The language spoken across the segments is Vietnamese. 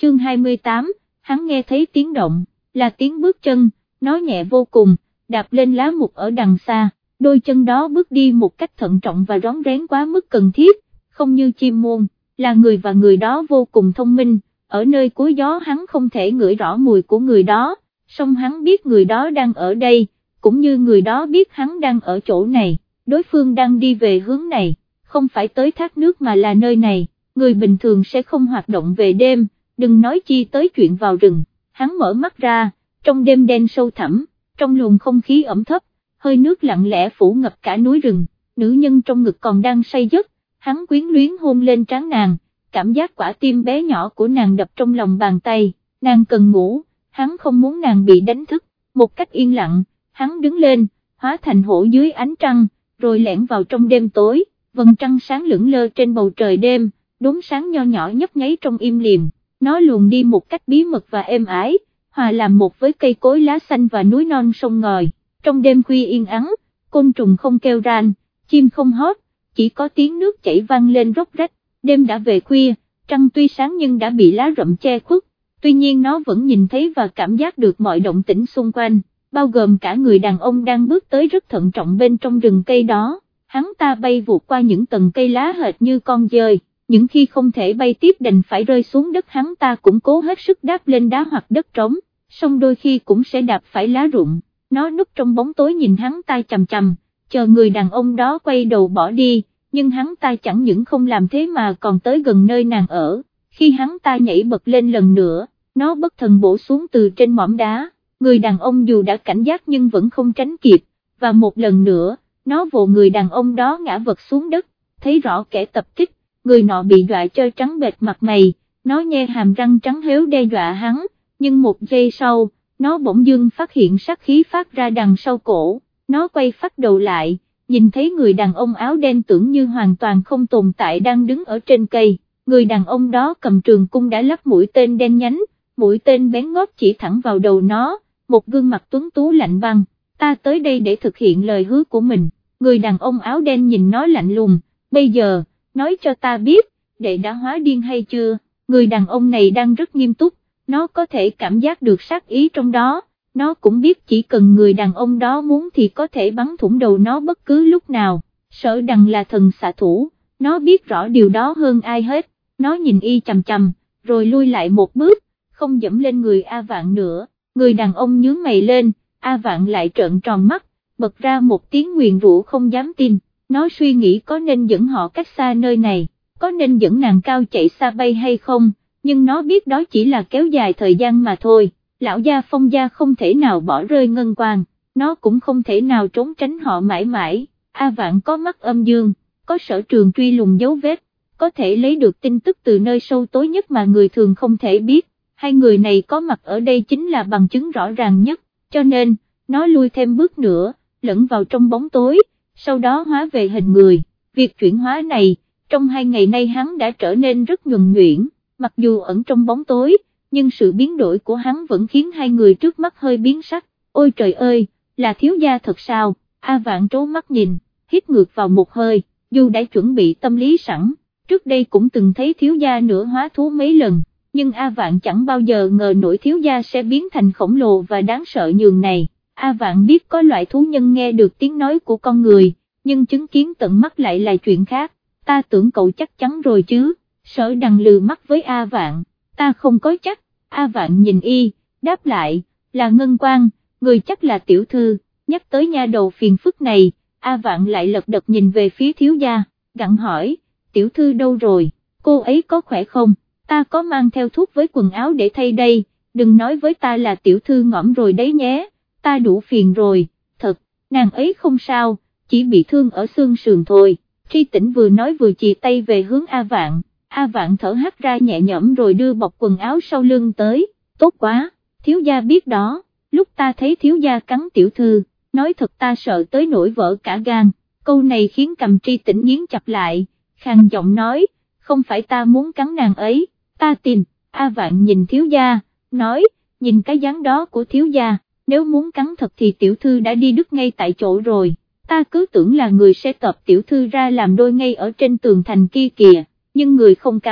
chương 28, hắn nghe thấy tiếng động, là tiếng bước chân, nó nhẹ vô cùng, đạp lên lá mục ở đằng xa, đôi chân đó bước đi một cách thận trọng và rón rén quá mức cần thiết, không như chim muông, là người và người đó vô cùng thông minh, ở nơi cuối gió hắn không thể ngửi rõ mùi của người đó, song hắn biết người đó đang ở đây, cũng như người đó biết hắn đang ở chỗ này, đối phương đang đi về hướng này, không phải tới thác nước mà là nơi này, người bình thường sẽ không hoạt động về đêm, đừng nói chi tới chuyện vào rừng, hắn mở mắt ra, trong đêm đen sâu thẳm, trong luồng không khí ẩm thấp, hơi nước lặng lẽ phủ ngập cả núi rừng, nữ nhân trong ngực còn đang say giấc, hắn quyến luyến hôn lên trán nàng, cảm giác quả tim bé nhỏ của nàng đập trong lòng bàn tay, nàng cần ngủ, hắn không muốn nàng bị đánh thức, một cách yên lặng, hắn đứng lên, hóa thành hổ dưới ánh trăng, rồi lẻn vào trong đêm tối, vầng trăng sáng lững lơ trên bầu trời đêm, đốm sáng nho nhỏ nhấp nháy trong im lìm, nó luồn đi một cách bí mật và êm ái, hòa làm một với cây cối lá xanh và núi non sông ngòi, trong đêm khuya yên ắng, côn trùng không kêu ran, chim không hót, chỉ có tiếng nước chảy vang lên róc rách, đêm đã về khuya, trăng tuy sáng nhưng đã bị lá rậm che khuất, tuy nhiên nó vẫn nhìn thấy và cảm giác được mọi động tĩnh xung quanh, bao gồm cả người đàn ông đang bước tới rất thận trọng bên trong rừng cây đó, hắn ta bay vụt qua những tầng cây lá hệt như con dơi, những khi không thể bay tiếp đành phải rơi xuống đất hắn ta cũng cố hết sức đáp lên đá hoặc đất trống, song đôi khi cũng sẽ đạp phải lá rụng, nó núp trong bóng tối nhìn hắn ta chằm chằm, chờ người đàn ông đó quay đầu bỏ đi, nhưng hắn ta chẳng những không làm thế mà còn tới gần nơi nàng ở, khi hắn ta nhảy bật lên lần nữa, nó bất thần bổ xuống từ trên mỏm đá, người đàn ông dù đã cảnh giác nhưng vẫn không tránh kịp, và một lần nữa, nó vồ người đàn ông đó ngã vật xuống đất, thấy rõ kẻ tập kích, người nọ bị dọa trơ trắng bệch mặt mày, nó nhe hàm răng trắng héo đe dọa hắn, nhưng một giây sau, nó bỗng dưng phát hiện sát khí phát ra đằng sau cổ, nó quay phát đầu lại, nhìn thấy người đàn ông áo đen tưởng như hoàn toàn không tồn tại đang đứng ở trên cây, người đàn ông đó cầm trường cung đã lắp mũi tên đen nhánh, mũi tên bén ngót chỉ thẳng vào đầu nó, một gương mặt tuấn tú lạnh băng, ta tới đây để thực hiện lời hứa của mình, người đàn ông áo đen nhìn nó lạnh lùng, bây giờ, nói cho ta biết, đệ đã hóa điên hay chưa, người đàn ông này đang rất nghiêm túc, nó có thể cảm giác được sát ý trong đó, nó cũng biết chỉ cần người đàn ông đó muốn thì có thể bắn thủng đầu nó bất cứ lúc nào, Sở Đằng là thần xạ thủ, nó biết rõ điều đó hơn ai hết, nó nhìn y chằm chằm, rồi lui lại một bước, không dẫm lên người A Vạn nữa, người đàn ông nhướng mày lên, A Vạn lại trợn tròn mắt, bật ra một tiếng nguyền rủa không dám tin, nó suy nghĩ có nên dẫn họ cách xa nơi này, có nên dẫn nàng cao chạy xa bay hay không, nhưng nó biết đó chỉ là kéo dài thời gian mà thôi, lão gia Phong gia không thể nào bỏ rơi Ngân Quang, nó cũng không thể nào trốn tránh họ mãi mãi, A Vạn có mắt âm dương, có sở trường truy lùng dấu vết, có thể lấy được tin tức từ nơi sâu tối nhất mà người thường không thể biết, hai người này có mặt ở đây chính là bằng chứng rõ ràng nhất, cho nên, nó lui thêm bước nữa, lẫn vào trong bóng tối, sau đó hóa về hình người, việc chuyển hóa này, trong 2 ngày nay hắn đã trở nên rất nhuần nhuyễn, mặc dù ẩn trong bóng tối, nhưng sự biến đổi của hắn vẫn khiến hai người trước mắt hơi biến sắc, ôi trời ơi, là thiếu gia thật sao, A Vạn trố mắt nhìn, hít ngược vào một hơi, dù đã chuẩn bị tâm lý sẵn, trước đây cũng từng thấy thiếu gia nửa hóa thú mấy lần, nhưng A Vạn chẳng bao giờ ngờ nổi thiếu gia sẽ biến thành khổng lồ và đáng sợ nhường này, A Vạn biết có loại thú nhân nghe được tiếng nói của con người, nhưng chứng kiến tận mắt lại là chuyện khác, ta tưởng cậu chắc chắn rồi chứ, Sở Đằng lừ mắt với A Vạn, ta không có chắc, A Vạn nhìn y, đáp lại, là Ngân Quang, người chắc là tiểu thư, nhắc tới nha đầu phiền phức này, A Vạn lại lật đật nhìn về phía thiếu gia, gặng hỏi, tiểu thư đâu rồi, cô ấy có khỏe không, ta có mang theo thuốc với quần áo để thay đây, đừng nói với ta là tiểu thư ngõm rồi đấy nhé, ta đủ phiền rồi, thật, nàng ấy không sao, chỉ bị thương ở xương sườn thôi, Tri Tĩnh vừa nói vừa chì tay về hướng A Vạn. A Vạn thở hắt ra nhẹ nhõm rồi đưa bọc quần áo sau lưng tới, tốt quá, thiếu gia biết đó, lúc ta thấy thiếu gia cắn tiểu thư, nói thật ta sợ tới nỗi vỡ cả gan, câu này khiến cầm Tri Tĩnh nghiến chặt lại, khàn giọng nói, không phải ta muốn cắn nàng ấy, ta tin, A Vạn nhìn thiếu gia, nói, nhìn cái dáng đó của thiếu gia, nếu muốn cắn thật thì tiểu thư đã đi đứt ngay tại chỗ rồi, ta cứ tưởng là người sẽ tập tiểu thư ra làm đôi ngay ở trên tường thành kia kìa. Nhưng người không cắn,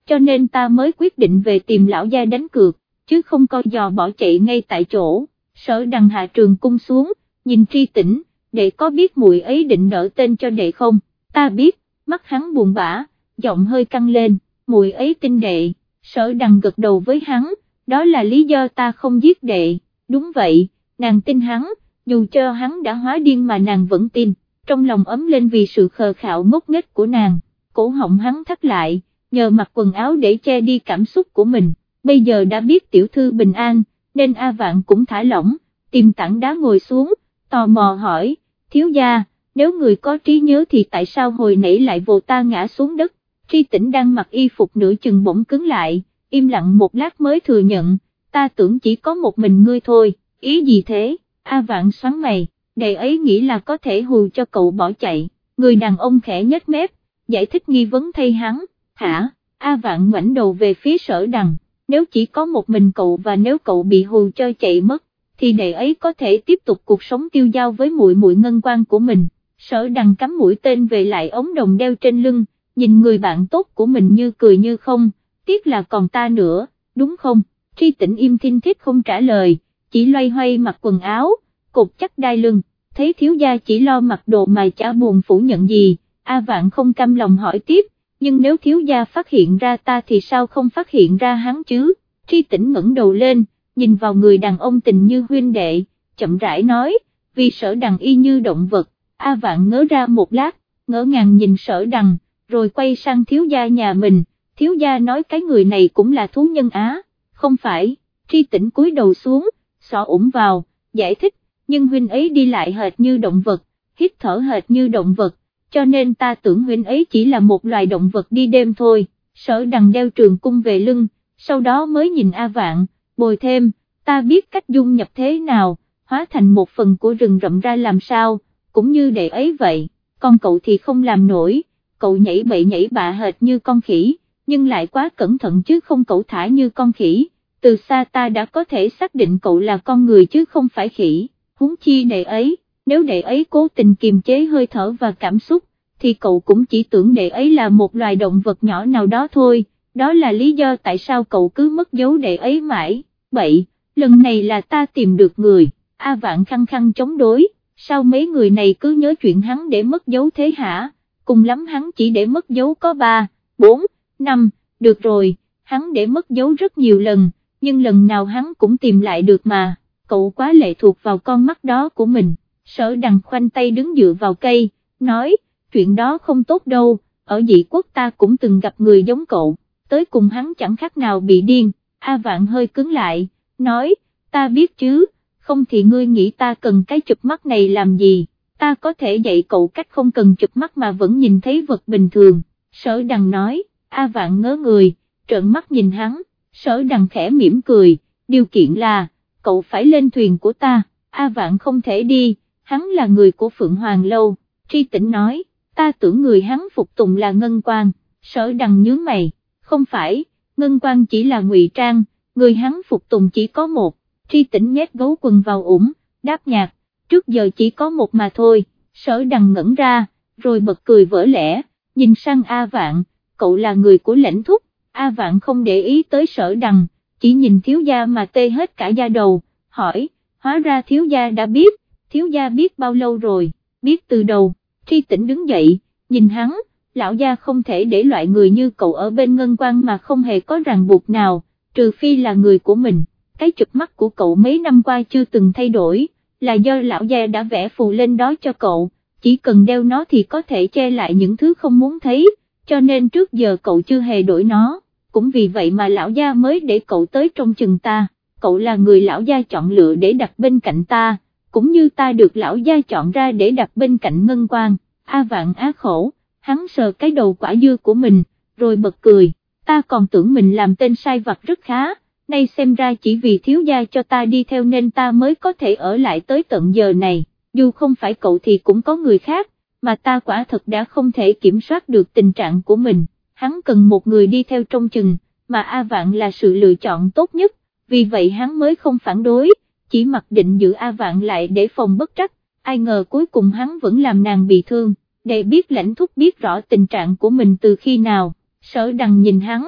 cho nên ta mới quyết định về tìm lão gia đánh cược, chứ không coi dò bỏ chạy ngay tại chỗ. Sở Đằng hạ trường cung xuống, nhìn Tri Tĩnh, đệ có biết muội ấy định nợ tên cho đệ không? Ta biết. Mắt hắn buồn bã, giọng hơi căng lên, muội ấy tin đệ. Sở Đằng gật đầu với hắn, đó là lý do ta không giết đệ. Đúng vậy, nàng tin hắn, dù cho hắn đã hóa điên mà nàng vẫn tin, trong lòng ấm lên vì sự khờ khạo ngốc nghếch của nàng. Cổ họng hắn thắt lại, nhờ mặc quần áo để che đi cảm xúc của mình, bây giờ đã biết tiểu thư bình an, nên A Vạn cũng thả lỏng, tìm tảng đá ngồi xuống, tò mò hỏi, thiếu gia, nếu người có trí nhớ thì tại sao hồi nãy lại vồ ta ngã xuống đất? Tri Tĩnh đang mặc y phục nửa chừng bỗng cứng lại, im lặng một lát mới thừa nhận, ta tưởng chỉ có một mình ngươi thôi, ý gì thế? A Vạn xoắn mày, đệ ấy nghĩ là có thể hù cho cậu bỏ chạy, người đàn ông khẽ nhếch mép, giải thích nghi vấn thay hắn, hả? A Vạn ngoảnh đầu về phía Sở Đằng, nếu chỉ có một mình cậu và nếu cậu bị hù cho chạy mất, thì đệ ấy có thể tiếp tục cuộc sống tiêu dao với muội muội ngân quan của mình. Sở Đằng cắm mũi tên về lại ống đồng đeo trên lưng, nhìn người bạn tốt của mình như cười như không, tiếc là còn ta nữa, đúng không? Tri Tĩnh im thinh thít không trả lời, chỉ loay hoay mặc quần áo, cột chắc đai lưng, thấy thiếu gia chỉ lo mặc đồ mà chả buồn phủ nhận gì, A Vạn không cam lòng hỏi tiếp, nhưng nếu thiếu gia phát hiện ra ta thì sao không phát hiện ra hắn chứ? Tri Tĩnh ngẩng đầu lên, nhìn vào người đàn ông tình như huynh đệ, chậm rãi nói, vì Sở Đằng y như động vật. A Vạn ngớ ra một lát, ngỡ ngàng nhìn Sở Đằng, rồi quay sang thiếu gia nhà mình, thiếu gia nói cái người này cũng là thú nhân á, không phải? Tri Tĩnh cúi đầu xuống, xỏ ủng vào, giải thích, nhưng huynh ấy đi lại hệt như động vật, hít thở hệt như động vật, cho nên ta tưởng huynh ấy chỉ là một loài động vật đi đêm thôi. Sở Đằng đeo trường cung về lưng, sau đó mới nhìn A Vạn, bồi thêm, ta biết cách dung nhập thế nào, hóa thành một phần của rừng rậm ra làm sao, cũng như đệ ấy vậy, còn cậu thì không làm nổi, cậu nhảy bậy nhảy bạ hệt như con khỉ, nhưng lại quá cẩn thận chứ không cẩu thả như con khỉ, từ xa ta đã có thể xác định cậu là con người chứ không phải khỉ, huống chi đệ ấy, nếu đệ ấy cố tình kiềm chế hơi thở và cảm xúc, thì cậu cũng chỉ tưởng đệ ấy là một loài động vật nhỏ nào đó thôi, đó là lý do tại sao cậu cứ mất dấu đệ ấy mãi. Bậy, lần này là ta tìm được người. A Vạn khăng khăng chống đối, sao mấy người này cứ nhớ chuyện hắn để mất dấu thế hả? Cùng lắm hắn chỉ để mất dấu có 3, 4, 5, được rồi, hắn để mất dấu rất nhiều lần, nhưng lần nào hắn cũng tìm lại được mà, cậu quá lệ thuộc vào con mắt đó của mình. Sở Đằng khoanh tay đứng dựa vào cây, nói, chuyện đó không tốt đâu, ở Dị Quốc ta cũng từng gặp người giống cậu, tới cùng hắn chẳng khác nào bị điên. A Vạn hơi cứng lại, nói, ta biết chứ, không thì ngươi nghĩ ta cần cái chụp mắt này làm gì, ta có thể dạy cậu cách không cần chụp mắt mà vẫn nhìn thấy vật bình thường. Sở Đằng nói, A Vạn ngớ người, trợn mắt nhìn hắn, Sở Đằng khẽ mỉm cười, điều kiện là, cậu phải lên thuyền của ta. A Vạn không thể đi, hắn là người của Phượng Hoàng Lâu. Tri Tĩnh nói, ta tưởng người hắn phục tùng là Ngân Quan. Sở Đằng nhướng mày, không phải, Ngân Quan chỉ là ngụy trang, người hắn phục tùng chỉ có một. Tri Tĩnh nhét gấu quần vào ủng, đáp nhạt, trước giờ chỉ có một mà thôi. Sở Đằng ngẩn ra, rồi bật cười vỡ lẽ, nhìn sang A Vạn, cậu là người của lãnh thúc. A Vạn không để ý tới Sở Đằng, chỉ nhìn thiếu gia mà tê hết cả da đầu, hỏi, hóa ra thiếu gia đã biết, thiếu gia biết bao lâu rồi? Biết từ đầu. Tri Tĩnh đứng dậy, nhìn hắn, lão gia không thể để loại người như cậu ở bên Ngân Quan mà không hề có ràng buộc nào, trừ phi là người của mình. Cái chụp mắt của cậu mấy năm qua chưa từng thay đổi, là do lão gia đã vẽ phù lên đó cho cậu, chỉ cần đeo nó thì có thể che lại những thứ không muốn thấy, cho nên trước giờ cậu chưa hề đổi nó, cũng vì vậy mà lão gia mới để cậu tới trông chừng ta, cậu là người lão gia chọn lựa để đặt bên cạnh ta, cũng như ta được lão gia chọn ra để đặt bên cạnh Ngân Quan. A Vạn á khổ, hắn sờ cái đầu quả dưa của mình, rồi bật cười, ta còn tưởng mình làm tên sai vặt rất khá, nay xem ra chỉ vì thiếu gia cho ta đi theo nên ta mới có thể ở lại tới tận giờ này, dù không phải cậu thì cũng có người khác, mà ta quả thật đã không thể kiểm soát được tình trạng của mình, hắn cần một người đi theo trông chừng, mà A Vạn là sự lựa chọn tốt nhất, vì vậy hắn mới không phản đối, chỉ mặc định giữ A Vạn lại để phòng bất trắc, ai ngờ cuối cùng hắn vẫn làm nàng bị thương, để biết lãnh thúc biết rõ tình trạng của mình từ khi nào. Sở Đằng nhìn hắn,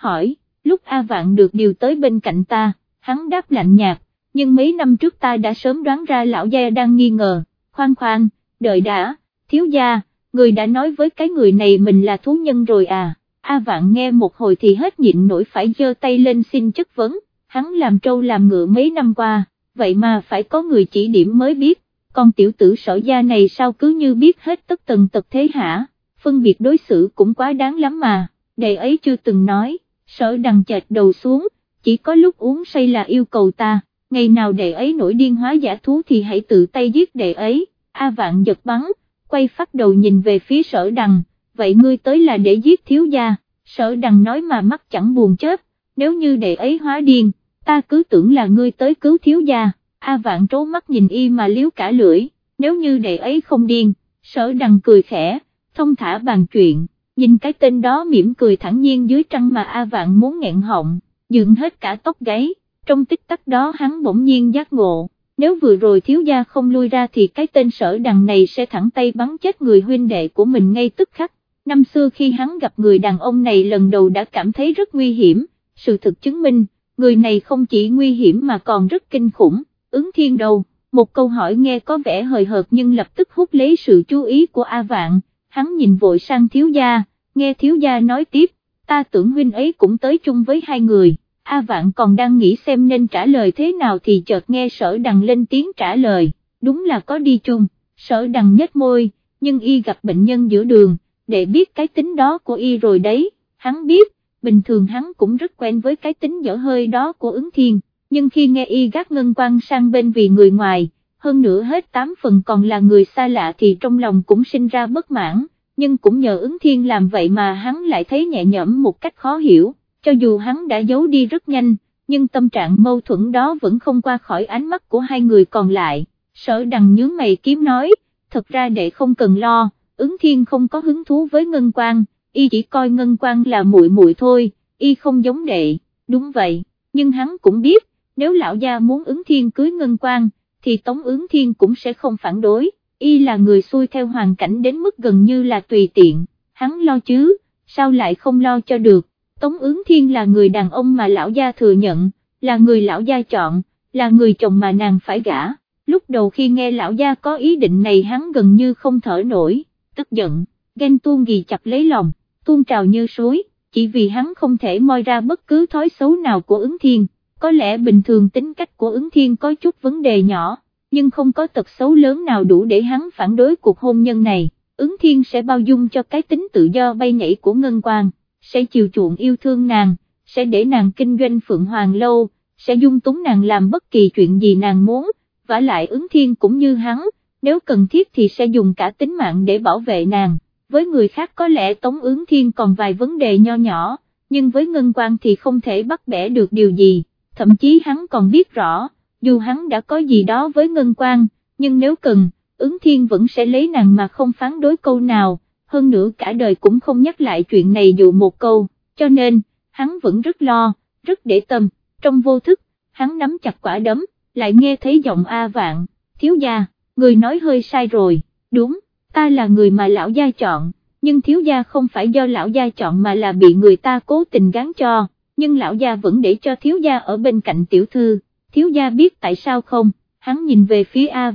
hỏi, lúc A Vạn được điều tới bên cạnh ta, hắn đáp lạnh nhạt, nhưng mấy năm trước ta đã sớm đoán ra lão gia đang nghi ngờ, khoan, đợi đã, thiếu gia, người đã nói với cái người này mình là thú nhân rồi à, A Vạn nghe một hồi thì hết nhịn nổi phải giơ tay lên xin chất vấn, hắn làm trâu làm ngựa mấy năm qua, vậy mà phải có người chỉ điểm mới biết, còn tiểu tử Sở gia này sao cứ như biết hết tất tần tật thế hả, phân biệt đối xử cũng quá đáng lắm mà, đệ ấy chưa từng nói, Sở Đằng chệch đầu xuống, chỉ có lúc uống say là yêu cầu ta, ngày nào đệ ấy nổi điên hóa giả thú thì hãy tự tay giết đệ ấy, A Vạn giật bắn, quay phát đầu nhìn về phía Sở Đằng, vậy ngươi tới là để giết thiếu gia, Sở Đằng nói mà mắt chẳng buồn chớp, nếu như đệ ấy hóa điên, ta cứ tưởng là ngươi tới cứu thiếu gia, A Vạn trố mắt nhìn y mà liếu cả lưỡi, nếu như đệ ấy không điên, Sở Đằng cười khẽ, thông thả bàn chuyện, nhìn cái tên đó mỉm cười thẳng nhiên dưới trăng mà A Vạn muốn nghẹn họng, dựng hết cả tóc gáy, trong tích tắc đó hắn bỗng nhiên giác ngộ, nếu vừa rồi thiếu gia không lui ra thì cái tên Sở Đằng này sẽ thẳng tay bắn chết người huynh đệ của mình ngay tức khắc. Năm xưa khi hắn gặp người đàn ông này lần đầu đã cảm thấy rất nguy hiểm, sự thực chứng minh, người này không chỉ nguy hiểm mà còn rất kinh khủng, Ứng Thiên đâu, một câu hỏi nghe có vẻ hời hợt nhưng lập tức hút lấy sự chú ý của A Vạn, hắn nhìn vội sang thiếu gia, nghe thiếu gia nói tiếp, ta tưởng huynh ấy cũng tới chung với hai người, A Vạn còn đang nghĩ xem nên trả lời thế nào thì chợt nghe Sở Đằng lên tiếng trả lời, đúng là có đi chung, Sở Đằng nhếch môi, nhưng y gặp bệnh nhân giữa đường, để biết cái tính đó của y rồi đấy, hắn biết, bình thường hắn cũng rất quen với cái tính dở hơi đó của Ứng Thiên, nhưng khi nghe y gác Ngân Quang sang bên vì người ngoài, hơn nữa hết 8 phần còn là người xa lạ thì trong lòng cũng sinh ra bất mãn, nhưng cũng nhờ Ứng Thiên làm vậy mà hắn lại thấy nhẹ nhõm một cách khó hiểu, cho dù hắn đã giấu đi rất nhanh, nhưng tâm trạng mâu thuẫn đó vẫn không qua khỏi ánh mắt của hai người còn lại, Sở Đằng nhướng mày kiếm nói, thật ra đệ không cần lo, Ứng Thiên không có hứng thú với Ngân Quang, y chỉ coi Ngân Quang là muội muội thôi, y không giống đệ, đúng vậy, nhưng hắn cũng biết, nếu lão gia muốn Ứng Thiên cưới Ngân Quang, thì Tống Ứng Thiên cũng sẽ không phản đối, y là người xuôi theo hoàn cảnh đến mức gần như là tùy tiện, hắn lo chứ, sao lại không lo cho được, Tống Ứng Thiên là người đàn ông mà lão gia thừa nhận, là người lão gia chọn, là người chồng mà nàng phải gả, lúc đầu khi nghe lão gia có ý định này hắn gần như không thở nổi, tức giận, ghen tuông ghi chặt lấy lòng, tuôn trào như suối, chỉ vì hắn không thể moi ra bất cứ thói xấu nào của Ứng Thiên, có lẽ bình thường tính cách của Ứng Thiên có chút vấn đề nhỏ, nhưng không có tật xấu lớn nào đủ để hắn phản đối cuộc hôn nhân này, Ứng Thiên sẽ bao dung cho cái tính tự do bay nhảy của Ngân Quang, sẽ chiều chuộng yêu thương nàng, sẽ để nàng kinh doanh Phượng Hoàng Lâu, sẽ dung túng nàng làm bất kỳ chuyện gì nàng muốn, vả lại Ứng Thiên cũng như hắn, nếu cần thiết thì sẽ dùng cả tính mạng để bảo vệ nàng, với người khác có lẽ Tống Ứng Thiên còn vài vấn đề nho nhỏ, nhưng với Ngân Quang thì không thể bắt bẻ được điều gì, thậm chí hắn còn biết rõ, dù hắn đã có gì đó với Ngân Quang, nhưng nếu cần, Ứng Thiên vẫn sẽ lấy nàng mà không phán đối câu nào, hơn nữa cả đời cũng không nhắc lại chuyện này dù một câu, cho nên, hắn vẫn rất lo, rất để tâm, trong vô thức, hắn nắm chặt quả đấm, lại nghe thấy giọng A Vạn, thiếu gia, người nói hơi sai rồi, đúng, ta là người mà lão gia chọn, nhưng thiếu gia không phải do lão gia chọn mà là bị người ta cố tình gán cho, nhưng lão gia vẫn để cho thiếu gia ở bên cạnh tiểu thư, thiếu gia biết tại sao không, hắn nhìn về phía A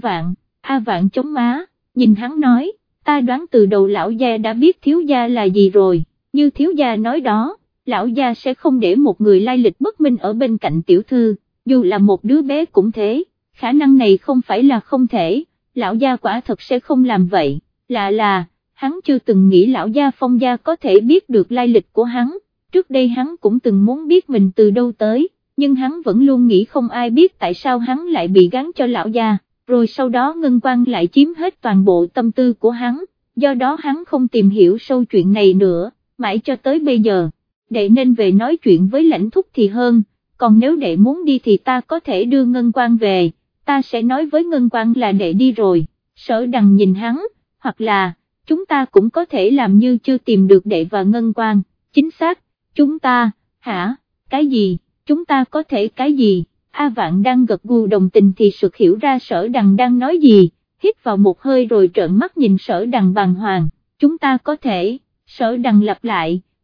Vạn chống má, nhìn hắn nói, ta đoán từ đầu lão gia đã biết thiếu gia là gì rồi, như thiếu gia nói đó, lão gia sẽ không để một người lai lịch bất minh ở bên cạnh tiểu thư, dù là một đứa bé cũng thế, khả năng này không phải là không thể, lão gia quả thật sẽ không làm vậy, lạ là, hắn chưa từng nghĩ lão gia Phong gia có thể biết được lai lịch của hắn, trước đây hắn cũng từng muốn biết mình từ đâu tới, nhưng hắn vẫn luôn nghĩ không ai biết tại sao hắn lại bị gán cho lão gia, rồi sau đó Ngân Quang lại chiếm hết toàn bộ tâm tư của hắn, do đó hắn không tìm hiểu sâu chuyện này nữa, mãi cho tới bây giờ, đệ nên về nói chuyện với Lãnh Thúc thì hơn, còn nếu đệ muốn đi thì ta có thể đưa Ngân Quang về, ta sẽ nói với Ngân Quang là đệ đi rồi, Sở Đằng nhìn hắn, hoặc là, chúng ta cũng có thể làm như chưa tìm được đệ và Ngân Quang, chính xác, chúng ta, hả, cái gì, chúng ta có thể cái gì, A Vạn đang gật gù đồng tình thì sực hiểu ra Sở Đằng đang nói gì, hít vào một hơi rồi trợn mắt nhìn Sở Đằng bàng hoàng, chúng ta có thể, Sở Đằng lặp lại,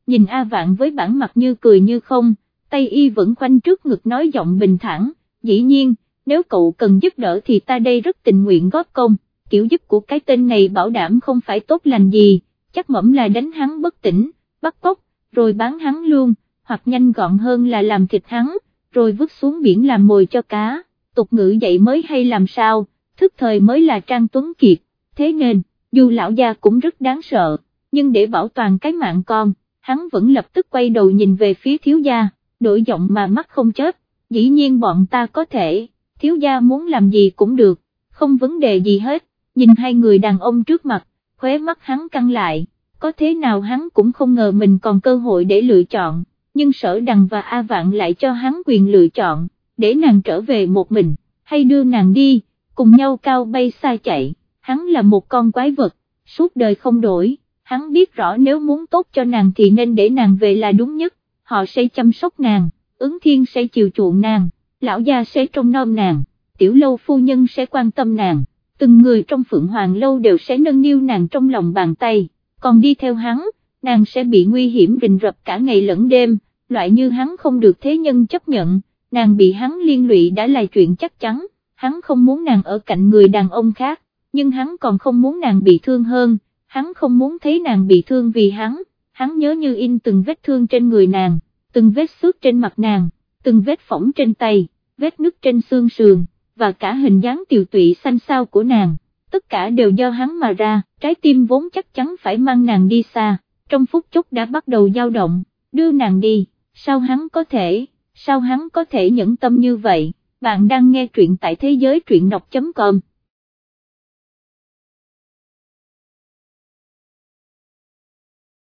nhìn A Vạn với bản mặt như cười như không, tay y vẫn khoanh trước ngực nói giọng bình thản, dĩ nhiên, nếu cậu cần giúp đỡ thì ta đây rất tình nguyện góp công, kiểu giúp của cái tên này bảo đảm không phải tốt lành gì, chắc mẩm là đánh hắn bất tỉnh, bắt cóc, rồi bán hắn luôn, hoặc nhanh gọn hơn là làm thịt hắn, rồi vứt xuống biển làm mồi cho cá, tục ngữ dạy mới hay làm sao, thức thời mới là Trang Tuấn Kiệt, thế nên, dù lão gia cũng rất đáng sợ, nhưng để bảo toàn cái mạng con, hắn vẫn lập tức quay đầu nhìn về phía thiếu gia, đổi giọng mà mắt không chớp, dĩ nhiên bọn ta có thể, thiếu gia muốn làm gì cũng được, không vấn đề gì hết, nhìn hai người đàn ông trước mặt, khóe mắt hắn căng lại, có thế nào hắn cũng không ngờ mình còn cơ hội để lựa chọn, nhưng Sở Đằng và A Vạn lại cho hắn quyền lựa chọn, để nàng trở về một mình, hay đưa nàng đi, cùng nhau cao bay xa chạy, hắn là một con quái vật, suốt đời không đổi, hắn biết rõ nếu muốn tốt cho nàng thì nên để nàng về là đúng nhất, họ sẽ chăm sóc nàng, Ứng Thiên sẽ chiều chuộng nàng, lão gia sẽ trông nom nàng, Tiểu Lâu phu nhân sẽ quan tâm nàng, từng người trong Phượng Hoàng Lâu đều sẽ nâng niu nàng trong lòng bàn tay, còn đi theo hắn, nàng sẽ bị nguy hiểm rình rập cả ngày lẫn đêm, loại như hắn không được thế nhân chấp nhận, nàng bị hắn liên lụy đã là chuyện chắc chắn, hắn không muốn nàng ở cạnh người đàn ông khác, nhưng hắn còn không muốn nàng bị thương hơn, hắn không muốn thấy nàng bị thương vì hắn nhớ như in từng vết thương trên người nàng, từng vết xước trên mặt nàng, từng vết phỏng trên tay, vết nứt trên xương sườn, và cả hình dáng tiều tụy xanh xao của nàng, tất cả đều do hắn mà ra, trái tim vốn chắc chắn phải mang nàng đi xa, trong phút chốc đã bắt đầu dao động, đưa nàng đi, sao hắn có thể nhẫn tâm như vậy, bạn đang nghe truyện tại thế giới truyện đọc.com.